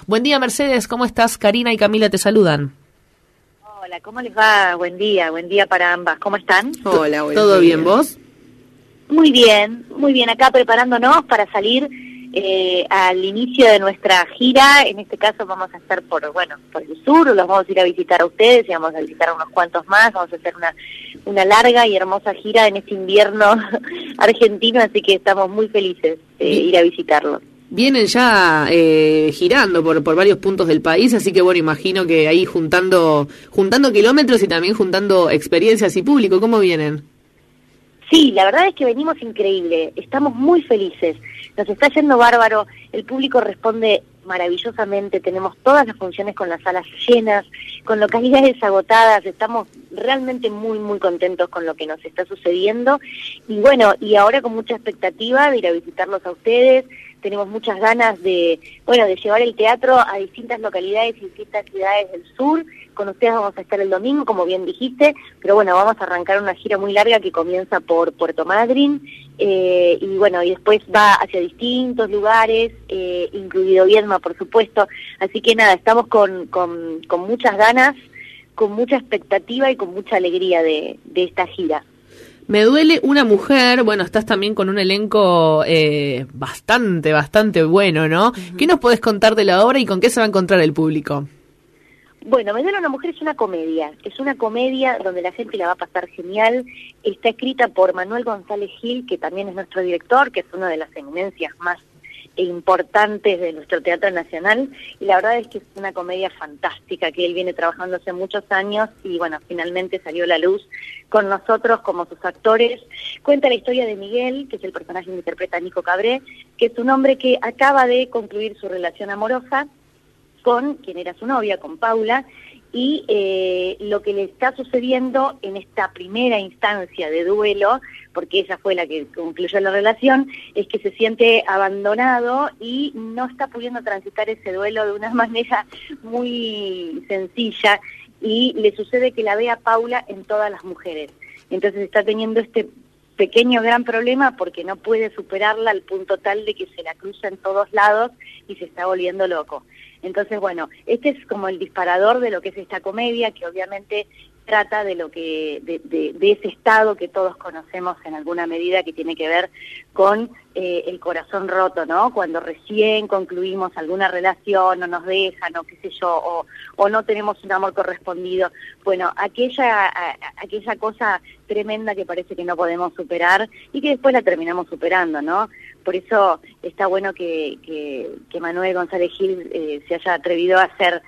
Buen día, Mercedes, ¿cómo estás? Karina y Camila te saludan. Hola, ¿cómo les va? Buen día para ambas. ¿Cómo están? Hola, ¿todo bien, vos? Muy bien, acá preparándonos para salir al inicio de nuestra gira. En este caso vamos a estar por el sur, los vamos a ir a visitar a ustedes y vamos a visitar a unos cuantos más. Vamos a hacer una larga y hermosa gira en este invierno argentino, así que estamos muy felices de ir a visitarlos. Vienen ya girando por varios puntos del país, así que bueno, imagino que ahí juntando kilómetros y también juntando experiencias y público. ¿Cómo vienen? Sí, la verdad es que venimos increíble, estamos muy felices, nos está yendo bárbaro, el público responde maravillosamente, tenemos todas las funciones con las salas llenas, con localidades agotadas, estamos realmente muy muy contentos con lo que nos está sucediendo y bueno, y ahora con mucha expectativa de ir a visitarlos a ustedes. Tenemos muchas ganas de llevar el teatro a distintas localidades y distintas ciudades del sur. Con ustedes vamos a estar el domingo, como bien dijiste, pero bueno, vamos a arrancar una gira muy larga que comienza por Puerto Madryn, y después va hacia distintos lugares, incluido Viedma, por supuesto. Así que nada, estamos con muchas ganas, con mucha expectativa y con mucha alegría de esta gira. Me duele una mujer, bueno, estás también con un elenco bastante bueno, ¿no? Uh-huh. ¿Qué nos podés contar de la obra y con qué se va a encontrar el público? Bueno, Me duele una mujer es una comedia donde la gente la va a pasar genial. Está escrita por Manuel González Gil, que también es nuestro director, que es una de las eminencias más importantes de nuestro Teatro Nacional, y la verdad es que es una comedia fantástica que él viene trabajando hace muchos años y bueno, finalmente salió a la luz con nosotros como sus actores. Cuenta la historia de Miguel, que es el personaje que interpreta Nico Cabré, que es un hombre que acaba de concluir su relación amorosa con quien era su novia, con Paula, y lo que le está sucediendo en esta primera instancia de duelo, porque ella fue la que concluyó la relación, es que se siente abandonado y no está pudiendo transitar ese duelo de una manera muy sencilla, y le sucede que la ve a Paula en todas las mujeres. Entonces está teniendo este pequeño gran problema porque no puede superarla al punto tal de que se la cruza en todos lados y se está volviendo loco. Entonces, bueno, este es como el disparador de lo que es esta comedia, que obviamente trata de lo que de ese estado que todos conocemos en alguna medida, que tiene que ver con el corazón roto, ¿no? Cuando recién concluimos alguna relación o nos dejan o qué sé yo, o no tenemos un amor correspondido. Bueno, aquella cosa tremenda que parece que no podemos superar y que después la terminamos superando, ¿no? Por eso está bueno que Manuel González Gil se haya atrevido a hacer,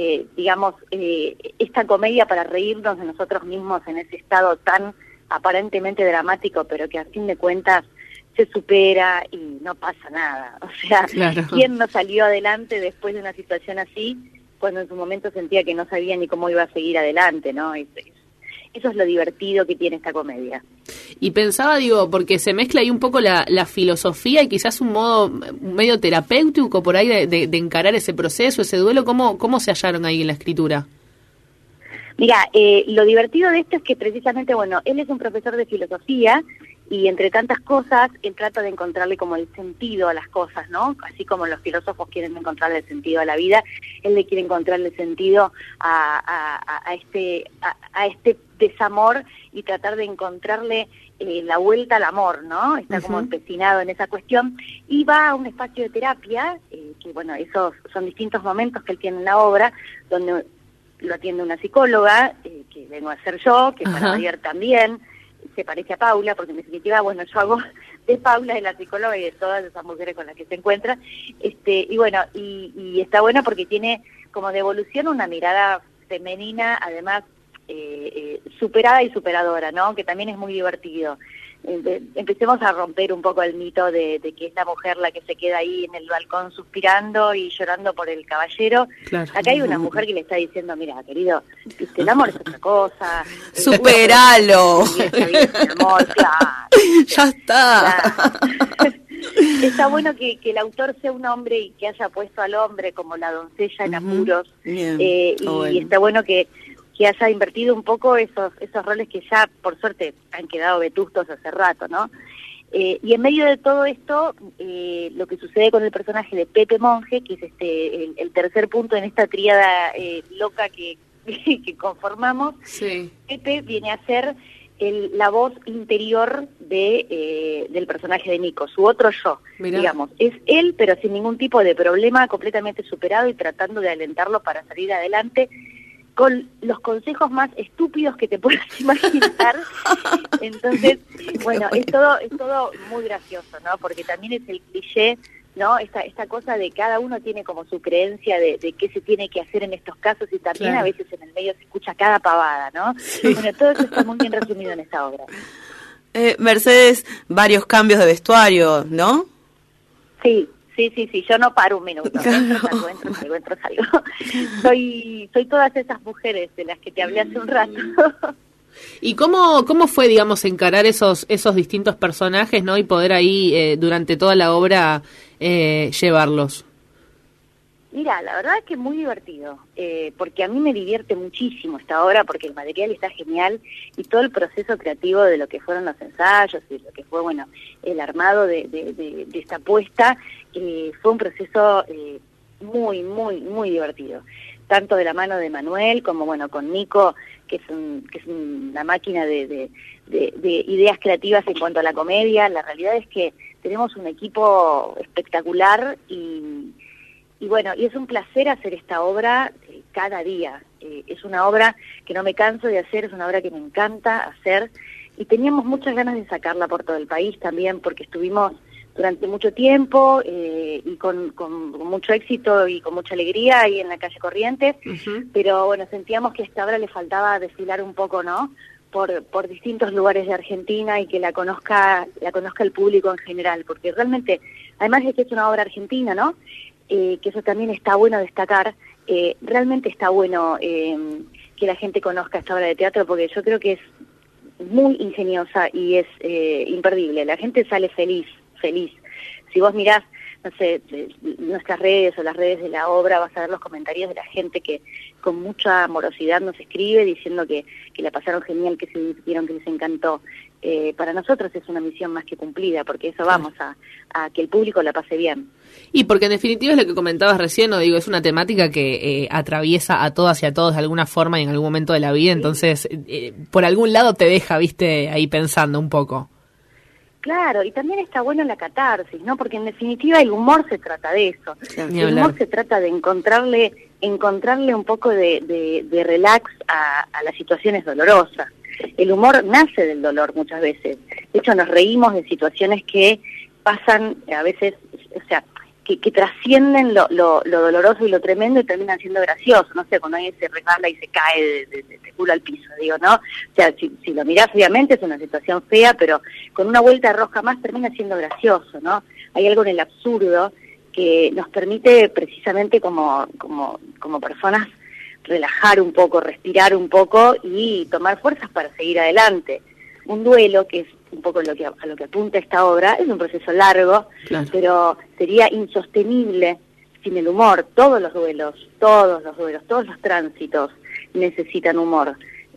esta comedia para reírnos de nosotros mismos en ese estado tan aparentemente dramático, pero que a fin de cuentas se supera y no pasa nada. O sea, claro. ¿Quién no salió adelante después de una situación así cuando en su momento sentía que no sabía ni cómo iba a seguir adelante, ¿no? Eso es lo divertido que tiene esta comedia. Y pensaba, porque se mezcla ahí un poco la filosofía y quizás un modo medio terapéutico por ahí de encarar ese proceso, ese duelo. ¿Cómo se hallaron ahí en la escritura? Mira, lo divertido de esto es que precisamente, él es un profesor de filosofía y entre tantas cosas, él trata de encontrarle como el sentido a las cosas, ¿no? Así como los filósofos quieren encontrarle el sentido a la vida, él le quiere encontrarle sentido a este desamor y tratar de encontrarle la vuelta al amor, ¿no? Está como empecinado en esa cuestión y va a un espacio de terapia, esos son distintos momentos que él tiene en la obra, donde lo atiende una psicóloga, que vengo a ser yo, que para variar también se parece a Paula, porque en definitiva, yo hago de Paula, de la psicóloga y de todas esas mujeres con las que se encuentra, y está bueno porque tiene como devolución una mirada femenina, además superada y superadora, ¿no? Que también es muy divertido. Empecemos a romper un poco el mito de que es la mujer la que se queda ahí en el balcón suspirando y llorando por el caballero. Claro. Acá hay una mujer que le está diciendo, mira, querido, el amor es otra cosa. ¡Superalo! Amor, claro. Ya está. Claro. Está bueno que el autor sea un hombre y que haya puesto al hombre como la doncella en apuros. Y está bueno que haya invertido un poco esos roles que ya, por suerte, han quedado vetustos hace rato, ¿no? Y en medio de todo esto, lo que sucede con el personaje de Pepe Monge, que es el tercer punto en esta tríada loca que conformamos, Sí. Pepe viene a ser la voz interior del personaje de Nico, su otro yo, Mirá. digamos. Es él, pero sin ningún tipo de problema, completamente superado y tratando de alentarlo para salir adelante, con los consejos más estúpidos que te puedas imaginar. Entonces, bueno, es todo muy gracioso, ¿no? Porque también es el cliché, ¿no? Esta cosa de cada uno tiene como su creencia de qué se tiene que hacer en estos casos, y también Claro. a veces en el medio se escucha cada pavada, ¿no? Sí. Bueno, todo eso está muy bien resumido en esta obra. Mercedes, varios cambios de vestuario, ¿no? Sí, yo no paro un minuto. Claro. Entro, salgo. Soy todas esas mujeres de las que te hablé hace un rato. ¿Y cómo fue, digamos, encarar esos distintos personajes, ¿no? Y poder ahí, durante toda la obra, llevarlos? Mira, la verdad es que es muy divertido, porque a mí me divierte muchísimo esta obra, porque el material está genial y todo el proceso creativo de lo que fueron los ensayos y lo que fue, bueno, el armado de esta apuesta, fue un proceso muy, muy, muy divertido. Tanto de la mano de Manuel como, bueno, con Nico, que es una máquina de ideas creativas en cuanto a la comedia. La realidad es que tenemos un equipo espectacular y bueno, y es un placer hacer esta obra cada día. Es una obra que no me canso de hacer, es una obra que me encanta hacer, y teníamos muchas ganas de sacarla por todo el país también, porque estuvimos durante mucho tiempo y con mucho éxito y con mucha alegría ahí en la calle Corrientes, pero bueno, sentíamos que a esta obra le faltaba desfilar un poco, ¿no?, por distintos lugares de Argentina, y que la conozca el público en general, porque realmente, además de que es una obra argentina, ¿no?, que eso también está bueno destacar, realmente está bueno que la gente conozca esta obra de teatro, porque yo creo que es muy ingeniosa y es imperdible. La gente sale feliz. Si vos mirás, no sé, nuestras redes o las redes de la obra, vas a ver los comentarios de la gente que con mucha amorosidad nos escribe diciendo que la pasaron genial, que se divirtieron, que les encantó. Para nosotros es una misión más que cumplida, porque eso vamos a que el público la pase bien. Y porque en definitiva es lo que comentabas recién, ¿no? Digo, es una temática que atraviesa a todas y a todos de alguna forma y en algún momento de la vida, entonces por algún lado te deja, viste, ahí pensando un poco. Claro, y también está bueno la catarsis, ¿no? Porque en definitiva el humor se trata de eso. Claro. El humor se trata de encontrarle un poco de relax a las situaciones dolorosas. El humor nace del dolor muchas veces. De hecho, nos reímos de situaciones que pasan a veces, o sea, que trascienden lo doloroso y lo tremendo y terminan siendo graciosos. No sé, cuando alguien se resbala y se cae de culo al piso, digo, ¿no? O sea, si lo mirás, obviamente es una situación fea, pero con una vuelta de rosca más termina siendo gracioso, ¿no? Hay algo en el absurdo que nos permite precisamente como personas relajar un poco, respirar un poco y tomar fuerzas para seguir adelante. Un duelo, que es un poco a lo que apunta esta obra, es un proceso largo, Claro. pero sería insostenible sin el humor. Todos los duelos, todos los tránsitos necesitan humor.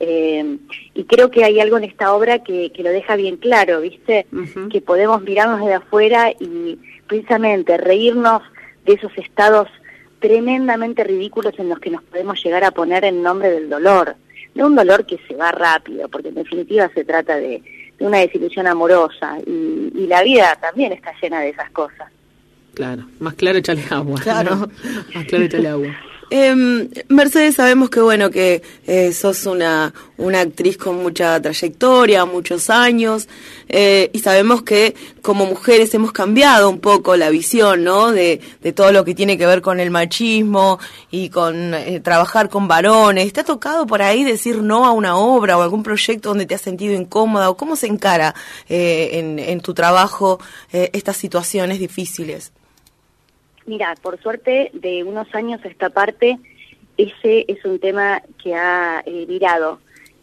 Y creo que hay algo en esta obra que lo deja bien claro, ¿viste? Que podemos mirarnos desde afuera y precisamente reírnos de esos estados tremendamente ridículos en los que nos podemos llegar a poner en nombre del dolor. No un dolor que se va rápido, porque en definitiva se trata de una desilusión amorosa, y la vida también está llena de esas cosas. Claro, más claro echarle agua, Claro. ¿no? Más claro echarle agua. Mercedes, sabemos que bueno que sos una actriz con mucha trayectoria, muchos años, y sabemos que como mujeres hemos cambiado un poco la visión, ¿no? De todo lo que tiene que ver con el machismo y con trabajar con varones. ¿Te ha tocado por ahí decir no a una obra o algún proyecto donde te has sentido incómoda? ¿O cómo se encara en tu trabajo estas situaciones difíciles? Mira, por suerte, de unos años a esta parte, ese es un tema que ha virado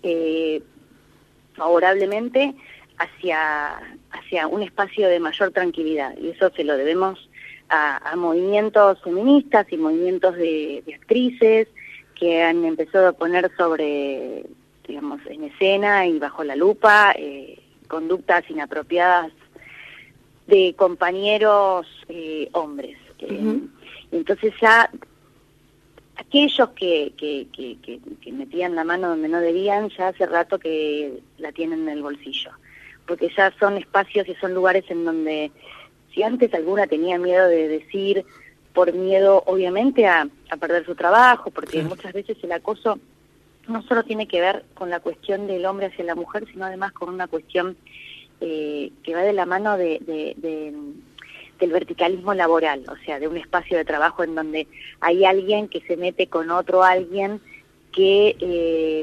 favorablemente hacia un espacio de mayor tranquilidad, y eso se lo debemos a movimientos feministas y movimientos de actrices que han empezado a poner sobre, digamos, en escena y bajo la lupa conductas inapropiadas de compañeros hombres. Entonces ya aquellos que metían la mano donde no debían, ya hace rato que la tienen en el bolsillo, porque ya son espacios y son lugares en donde, si antes alguna tenía miedo de decir, por miedo obviamente a perder su trabajo, porque muchas veces el acoso no solo tiene que ver con la cuestión del hombre hacia la mujer, sino además con una cuestión que va de la mano del verticalismo laboral, o sea, de un espacio de trabajo en donde hay alguien que se mete con otro alguien que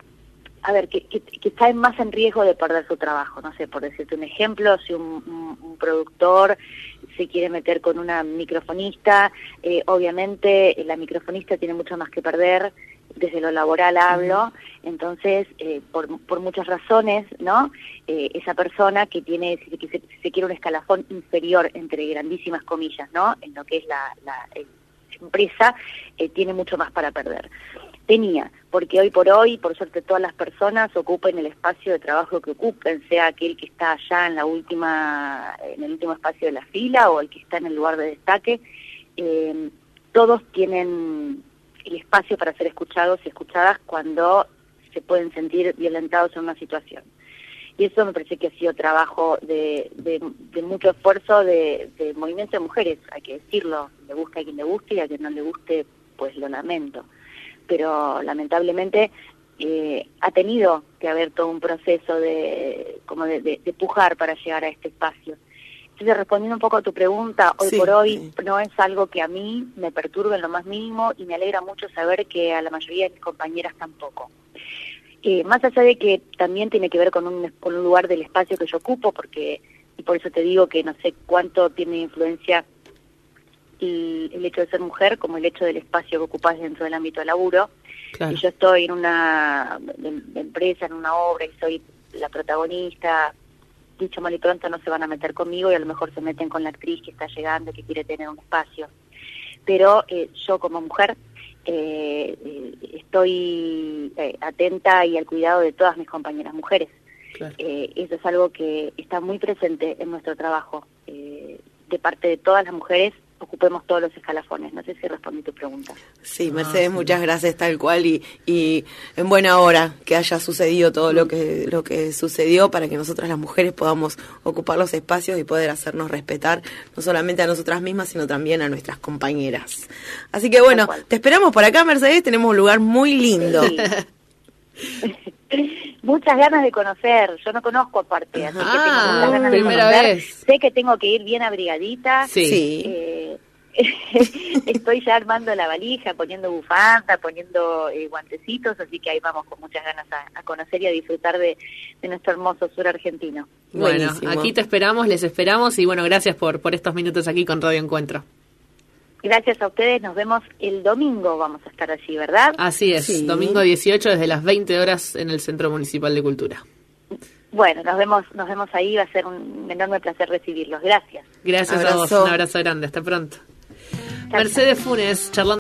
está más en riesgo de perder su trabajo. No sé, por decirte un ejemplo, si un productor se quiere meter con una microfonista, obviamente la microfonista tiene mucho más que perder, desde lo laboral hablo, entonces por muchas razones, ¿no? Esa persona que se quiere un escalafón inferior, entre grandísimas comillas, ¿no? En lo que es la empresa, tiene mucho más para perder. Porque hoy por hoy, por suerte, todas las personas ocupen el espacio de trabajo que ocupen, sea aquel que está allá en el último espacio de la fila o el que está en el lugar de destaque, todos tienen el espacio para ser escuchados y escuchadas cuando se pueden sentir violentados en una situación. Y eso me parece que ha sido trabajo de mucho esfuerzo de movimiento de mujeres, hay que decirlo, le gusta a quien le guste y a quien no le guste, pues lo lamento. Pero lamentablemente ha tenido que haber todo un proceso de pujar para llegar a este espacio. Entonces, respondiendo un poco a tu pregunta, hoy por hoy no es algo que a mí me perturbe en lo más mínimo y me alegra mucho saber que a la mayoría de mis compañeras tampoco. Más allá de que también tiene que ver con un lugar del espacio que yo ocupo, y por eso te digo que no sé cuánto tiene influencia el hecho de ser mujer como el hecho del espacio que ocupás dentro del ámbito de laburo. Claro. Si yo estoy en una empresa, en una obra y soy la protagonista, dicho mal y pronto no se van a meter conmigo y a lo mejor se meten con la actriz que está llegando, que quiere tener un espacio. Pero yo como mujer estoy atenta y al cuidado de todas mis compañeras mujeres. Claro. Eso es algo que está muy presente en nuestro trabajo, de parte de todas las mujeres. Ocupemos todos los escalafones. No sé si respondí tu pregunta. Sí, Mercedes, muchas gracias, tal cual, y en buena hora que haya sucedido todo lo que sucedió para que nosotras las mujeres podamos ocupar los espacios y poder hacernos respetar, no solamente a nosotras mismas, sino también a nuestras compañeras. Así que bueno, te esperamos por acá, Mercedes, tenemos un lugar muy lindo. Sí. Muchas ganas de conocer, yo no conozco aparte, así que tengo muchas ganas de conocer. Vez. Sé que tengo que ir bien abrigadita. Sí. Estoy ya armando la valija, poniendo bufanda, poniendo guantecitos, así que ahí vamos con muchas ganas a conocer y a disfrutar de nuestro hermoso sur argentino. Bueno, buenísimo. Aquí te esperamos, les esperamos y bueno, gracias por estos minutos aquí con Radio Encuentro. Gracias a ustedes, nos vemos el domingo, vamos a estar allí, ¿verdad? Así es, sí. Domingo 18 desde las 20 horas en el Centro Municipal de Cultura. Bueno, nos vemos ahí, va a ser un enorme placer recibirlos. Gracias. Gracias a vos, un abrazo grande, hasta pronto. Mercedes Funes, charlando.